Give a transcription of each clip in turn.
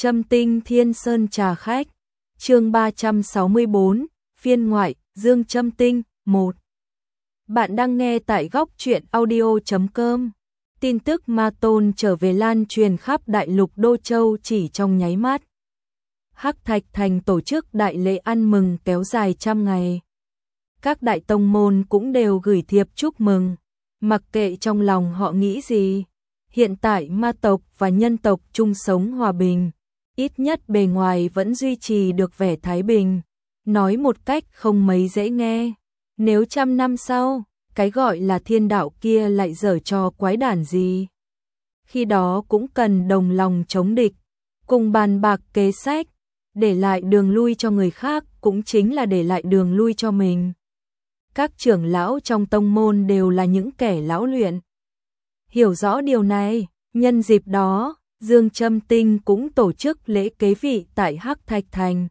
Châm Tinh Thiên Sơn trà khách. Chương 364, phiên ngoại, Dương Châm Tinh 1. Bạn đang nghe tại góc truyện audio.com. Tin tức Ma Tôn trở về lan truyền khắp đại lục Đô Châu chỉ trong nháy mắt. Hắc Thạch Thành tổ chức đại lễ ăn mừng kéo dài trăm ngày. Các đại tông môn cũng đều gửi thiệp chúc mừng, mặc kệ trong lòng họ nghĩ gì. Hiện tại ma tộc và nhân tộc chung sống hòa bình, ít nhất bề ngoài vẫn duy trì được vẻ thái bình. Nói một cách không mấy dễ nghe, nếu trăm năm sau, cái gọi là thiên đạo kia lại giở trò quái đản gì, khi đó cũng cần đồng lòng chống địch, cùng bàn bạc kế sách, để lại đường lui cho người khác cũng chính là để lại đường lui cho mình. Các trưởng lão trong tông môn đều là những kẻ lão luyện. Hiểu rõ điều này, nhân dịp đó, Dương Châm Tinh cũng tổ chức lễ kế vị tại Hắc Thạch Thành.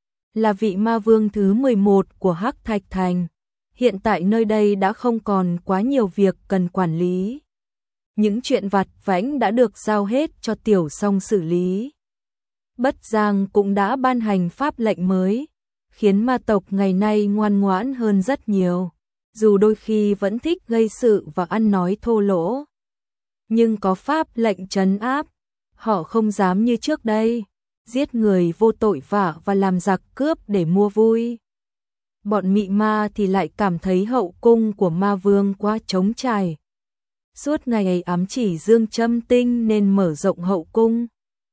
Là vị ma vương thứ 11 của Hắc Thạch Thành. Hiện tại nơi đây đã không còn quá nhiều việc cần quản lý. Những chuyện vặt vãnh đã được giao hết cho Tiểu Song xử lý. Bất Giang cũng đã ban hành pháp lệnh mới, khiến ma tộc ngày nay ngoan ngoãn hơn rất nhiều. Dù đôi khi vẫn thích gây sự và ăn nói thô lỗ, nhưng có pháp lệnh trấn áp, họ không dám như trước đây, giết người vô tội vạ và làm giặc cướp để mua vui. Bọn mị ma thì lại cảm thấy hậu cung của ma vương quá trống trải. Suốt ngày ấy ám chỉ Dương Châm Tinh nên mở rộng hậu cung,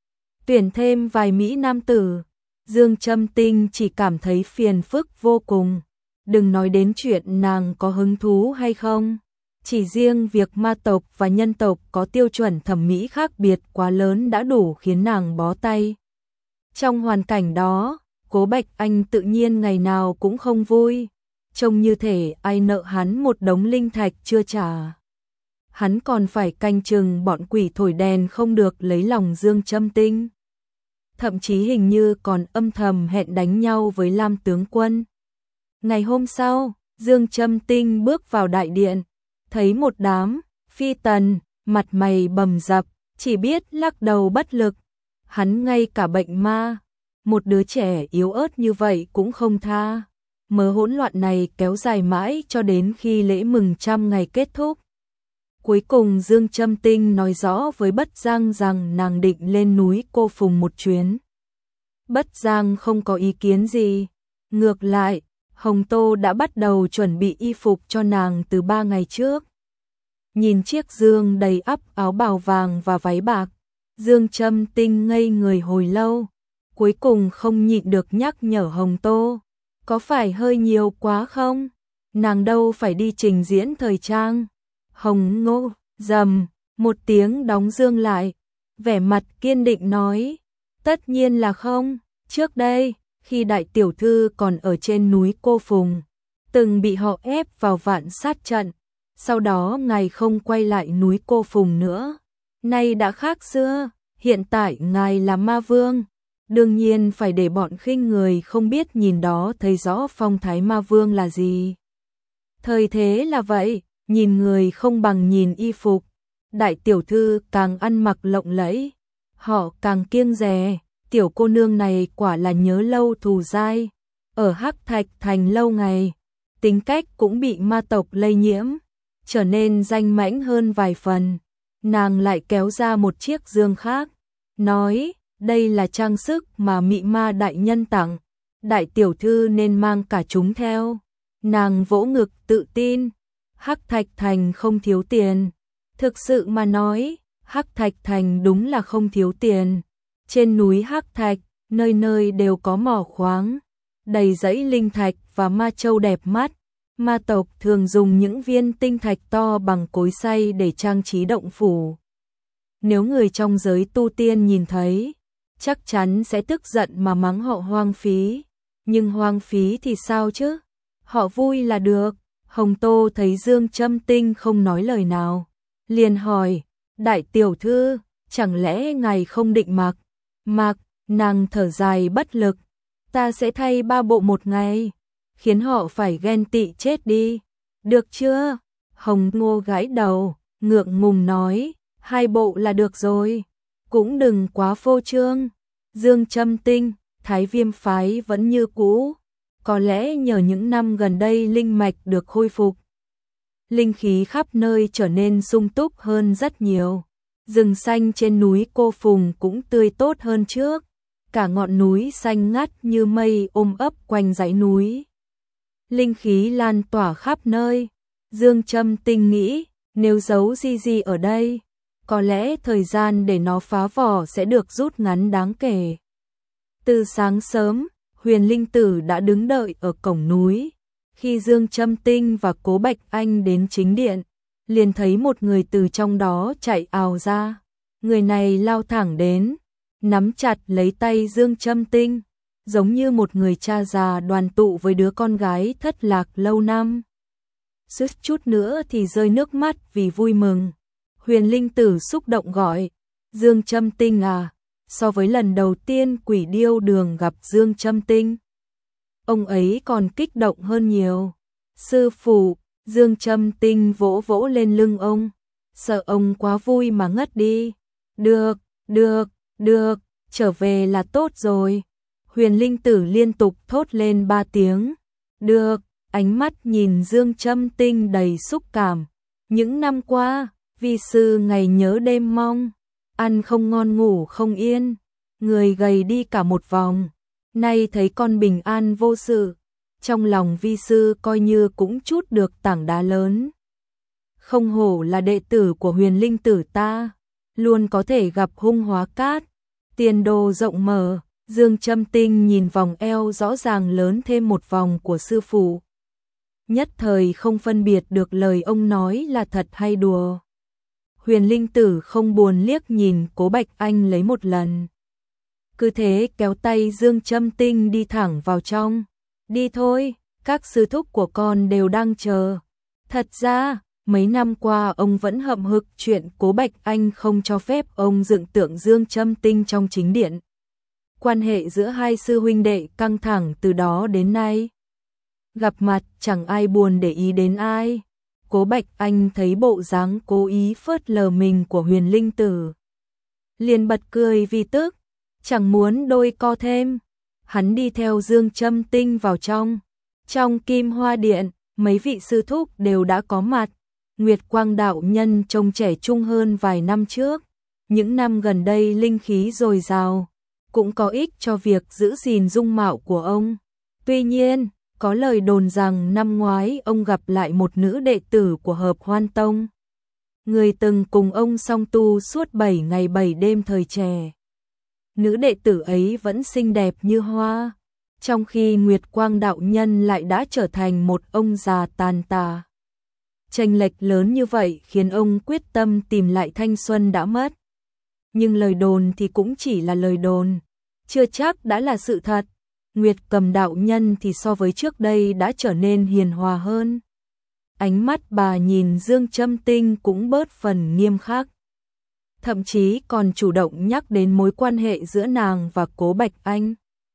tuyển thêm vài mỹ nam tử. Dương Châm Tinh chỉ cảm thấy phiền phức vô cùng. Đừng nói đến chuyện nàng có hứng thú hay không, chỉ riêng việc ma tộc và nhân tộc có tiêu chuẩn thẩm mỹ khác biệt quá lớn đã đủ khiến nàng bó tay. Trong hoàn cảnh đó, Cố Bạch Anh tự nhiên ngày nào cũng không vui, trông như thể ai nợ hắn một đống linh thạch chưa trả. Hắn còn phải canh chừng bọn quỷ thổi đèn không được lấy lòng Dương Châm Tinh. Thậm chí hình như còn âm thầm hẹn đánh nhau với Lam tướng quân. Ngày hôm sau, Dương Châm Tinh bước vào đại điện, thấy một đám phi tần, mặt mày bầm dập, chỉ biết lắc đầu bất lực. Hắn ngay cả bệnh ma, một đứa trẻ yếu ớt như vậy cũng không tha. Mớ hỗn loạn này kéo dài mãi cho đến khi lễ mừng trăm ngày kết thúc. Cuối cùng Dương Châm Tinh nói rõ với Bất Giang rằng nàng định lên núi Cô Phùng một chuyến. Bất Giang không có ý kiến gì. Ngược lại, Hồng Tô đã bắt đầu chuẩn bị y phục cho nàng từ 3 ngày trước. Nhìn chiếc giường đầy ắp áo bào vàng và váy bạc, Dương Châm Tinh ngây người hồi lâu, cuối cùng không nhịn được nhắc nhở Hồng Tô, có phải hơi nhiều quá không? Nàng đâu phải đi trình diễn thời trang. Hồng Ngô rầm một tiếng đóng giường lại, vẻ mặt kiên định nói, tất nhiên là không. Trước đây, khi đại tiểu thư còn ở trên núi Cô Phùng, từng bị họ ép vào vạn sát trận, sau đó ngài không quay lại núi Cô Phùng nữa. Nay đã khác xưa, hiện tại ngài là ma vương, đương nhiên phải để bọn khinh người không biết nhìn đó thấy rõ phong thái ma vương là gì. Thời thế là vậy, nhìn người không bằng nhìn y phục. Đại tiểu thư càng ăn mặc lộng lẫy, họ càng kiêng dè. Tiểu cô nương này quả là nhớ lâu thù dai, ở Hắc Thạch Thành lâu ngày, tính cách cũng bị ma tộc lây nhiễm, trở nên danh mãnh hơn vài phần. Nàng lại kéo ra một chiếc giường khác, nói, đây là trang sức mà mị ma đại nhân tặng, đại tiểu thư nên mang cả chúng theo. Nàng vỗ ngực tự tin, Hắc Thạch Thành không thiếu tiền. Thực sự mà nói, Hắc Thạch Thành đúng là không thiếu tiền. Trên núi Hắc Thạch, nơi nơi đều có mỏ khoáng, đầy dãy linh thạch và ma châu đẹp mắt. Ma tộc thường dùng những viên tinh thạch to bằng cối xay để trang trí động phủ. Nếu người trong giới tu tiên nhìn thấy, chắc chắn sẽ tức giận mà mắng họ hoang phí. Nhưng hoang phí thì sao chứ? Họ vui là được. Hồng Tô thấy Dương Châm Tinh không nói lời nào, liền hỏi, đại tiểu thư, chẳng lẽ ngài không định mặc? Mặc, nàng thở dài bất lực, ta sẽ thay 3 bộ một ngày, khiến họ phải ghen tị chết đi. Được chưa? Hồng Ngô gãi đầu, ngượng ngùng nói, 2 bộ là được rồi, cũng đừng quá phô trương. Dương Châm Tinh, Thái Viêm phái vẫn như cũ, có lẽ nhờ những năm gần đây linh mạch được khôi phục, linh khí khắp nơi trở nên sung túc hơn rất nhiều. Rừng xanh trên núi Cô Phùng cũng tươi tốt hơn trước, cả ngọn núi xanh ngắt như mây ôm ấp quanh dãy núi. Linh khí lan tỏa khắp nơi. Dương Châm Tinh nghĩ, nếu giấu Di ở đây, có lẽ thời gian để nó phá vỏ sẽ được rút ngắn đáng kể. Từ sáng sớm, Huyền Linh Tử đã đứng đợi ở cổng núi. Khi Dương Châm Tinh và Cố Bạch Anh đến chính điện, liền thấy một người từ trong đó chạy ào ra. Người này lao thẳng đến, nắm chặt lấy tay Dương Châm Tinh, giống như một người cha già đoàn tụ với đứa con gái thất lạc lâu năm. Suýt chút nữa thì rơi nước mắt vì vui mừng. Huyền Linh Tử xúc động gọi, Dương Châm Tinh à, so với lần đầu tiên Quỷ Điêu Đường gặp Dương Châm Tinh, ông ấy còn kích động hơn nhiều. Sư phụ, Dương Châm Tinh vỗ vỗ lên lưng ông, sợ ông quá vui mà ngất đi. Được, được, được, trở về là tốt rồi. Huyền Linh Tử liên tục thốt lên 3 tiếng. Được, ánh mắt nhìn Dương Châm Tinh đầy xúc cảm. Những năm qua, vi sư ngày nhớ đêm mong, ăn không ngon ngủ không yên, người gầy đi cả một vòng. Nay thấy con bình an vô sự, trong lòng vi sư coi như cũng trút được tảng đá lớn. Không hổ là đệ tử của Huyền Linh Tử ta, luôn có thể gặp hung hóa cát, tiền đồ rộng mở. Dương Châm Tinh nhìn vòng eo rõ ràng lớn thêm một vòng của sư phụ, nhất thời không phân biệt được lời ông nói là thật hay đùa. Huyền Linh Tử không buồn liếc nhìn Cố Bạch Anh lấy một lần, cứ thế kéo tay Dương Châm Tinh đi thẳng vào trong. Đi thôi, các sư thúc của con đều đang chờ. Thật ra, mấy năm qua ông vẫn hậm hực chuyện Cố Bạch Anh không cho phép ông dựng tượng Dương Châm Tinh trong chính điện. Quan hệ giữa hai sư huynh đệ căng thẳng từ đó đến nay. Gặp mặt chẳng ai buồn để ý đến ai. Cố Bạch Anh thấy bộ dáng cố ý phớt lờ mình của Huyền Linh Tử, liền bật cười vì tức, chẳng muốn đôi co thêm. Hắn đi theo Dương Châm Tinh vào trong. Trong Kim Hoa Điện, mấy vị sư thúc đều đã có mặt. Nguyệt Quang đạo nhân trông trẻ trung hơn vài năm trước. Những năm gần đây linh khí dồi dào, cũng có ích cho việc giữ gìn dung mạo của ông. Tuy nhiên, có lời đồn rằng năm ngoái ông gặp lại một nữ đệ tử của Hợp Hoan Tông, người từng cùng ông song tu suốt 7 ngày 7 đêm thời trẻ. Nữ đệ tử ấy vẫn xinh đẹp như hoa, trong khi Nguyệt Quang đạo nhân lại đã trở thành một ông già tàn tà. Chênh lệch lớn như vậy khiến ông quyết tâm tìm lại thanh xuân đã mất. Nhưng lời đồn thì cũng chỉ là lời đồn, chưa chắc đã là sự thật. Nguyệt Cầm đạo nhân thì so với trước đây đã trở nên hiền hòa hơn. Ánh mắt bà nhìn Dương Châm Tinh cũng bớt phần nghiêm khắc, thậm chí còn chủ động nhắc đến mối quan hệ giữa nàng và Cố Bạch Anh.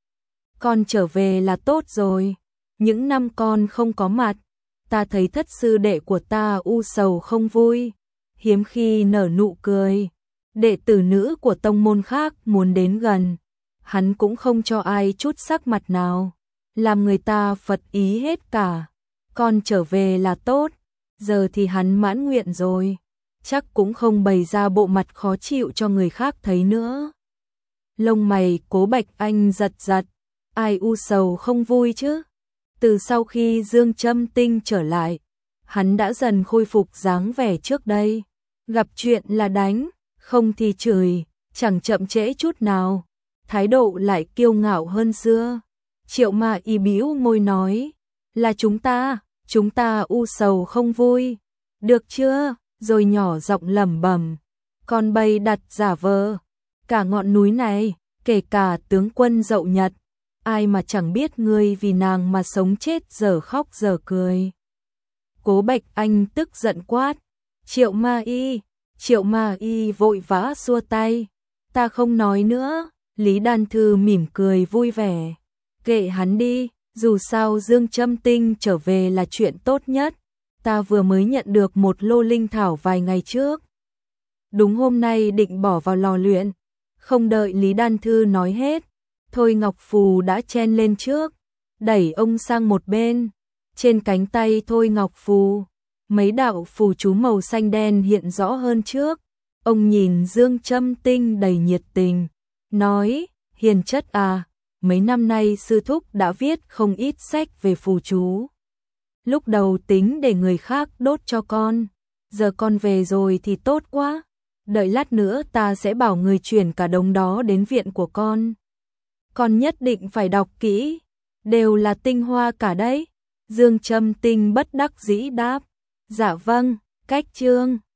Con trở về là tốt rồi, những năm con không có mặt, ta thấy thất sư đệ của ta u sầu không vui, hiếm khi nở nụ cười. Đệ tử nữ của tông môn khác muốn đến gần, hắn cũng không cho ai chút sắc mặt nào, làm người ta phật ý hết cả. Con trở về là tốt, giờ thì hắn mãn nguyện rồi, chắc cũng không bày ra bộ mặt khó chịu cho người khác thấy nữa. Lông mày Cố Bạch Anh giật giật, ai u sầu không vui chứ? Từ sau khi Dương Châm Tinh trở lại, hắn đã dần khôi phục dáng vẻ trước đây, gặp chuyện là đánh, không thì chửi, chẳng chậm trễ chút nào, thái độ lại kiêu ngạo hơn xưa. Triệu Ma Y bĩu môi nói, là chúng ta u sầu không vui, được chưa? Rồi nhỏ giọng lẩm bẩm, con bày đặt giả vờ, cả ngọn núi này, kể cả tướng quân Dậu Nhật, ai mà chẳng biết ngươi vì nàng mà sống chết giờ khóc giờ cười. Cố Bạch Anh tức giận quát, Triệu Ma Y vội vã xua tay, ta không nói nữa. Lý Đan Thư mỉm cười vui vẻ, kệ hắn đi, dù sao Dương Châm Tinh trở về là chuyện tốt nhất. Ta vừa mới nhận được một lô linh thảo vài ngày trước, đúng hôm nay định bỏ vào lò luyện, Không đợi Lý Đan Thư nói hết, Thôi Ngọc Phù đã chen lên trước, đẩy ông sang một bên. Trên cánh tay Thôi Ngọc Phù, mấy đạo phù chú màu xanh đen hiện rõ hơn trước. Ông nhìn Dương Châm Tinh đầy nhiệt tình, nói, hiền chất à, mấy năm nay sư thúc đã viết không ít sách về phù chú. Lúc đầu tính để người khác đốt cho con, giờ con về rồi thì tốt quá. Đợi lát nữa ta sẽ bảo người chuyển cả đống đó đến viện của con. Con nhất định phải đọc kỹ, đều là tinh hoa cả đấy. Dương Châm Tinh bất đắc dĩ đáp, dạ vâng, cách chương.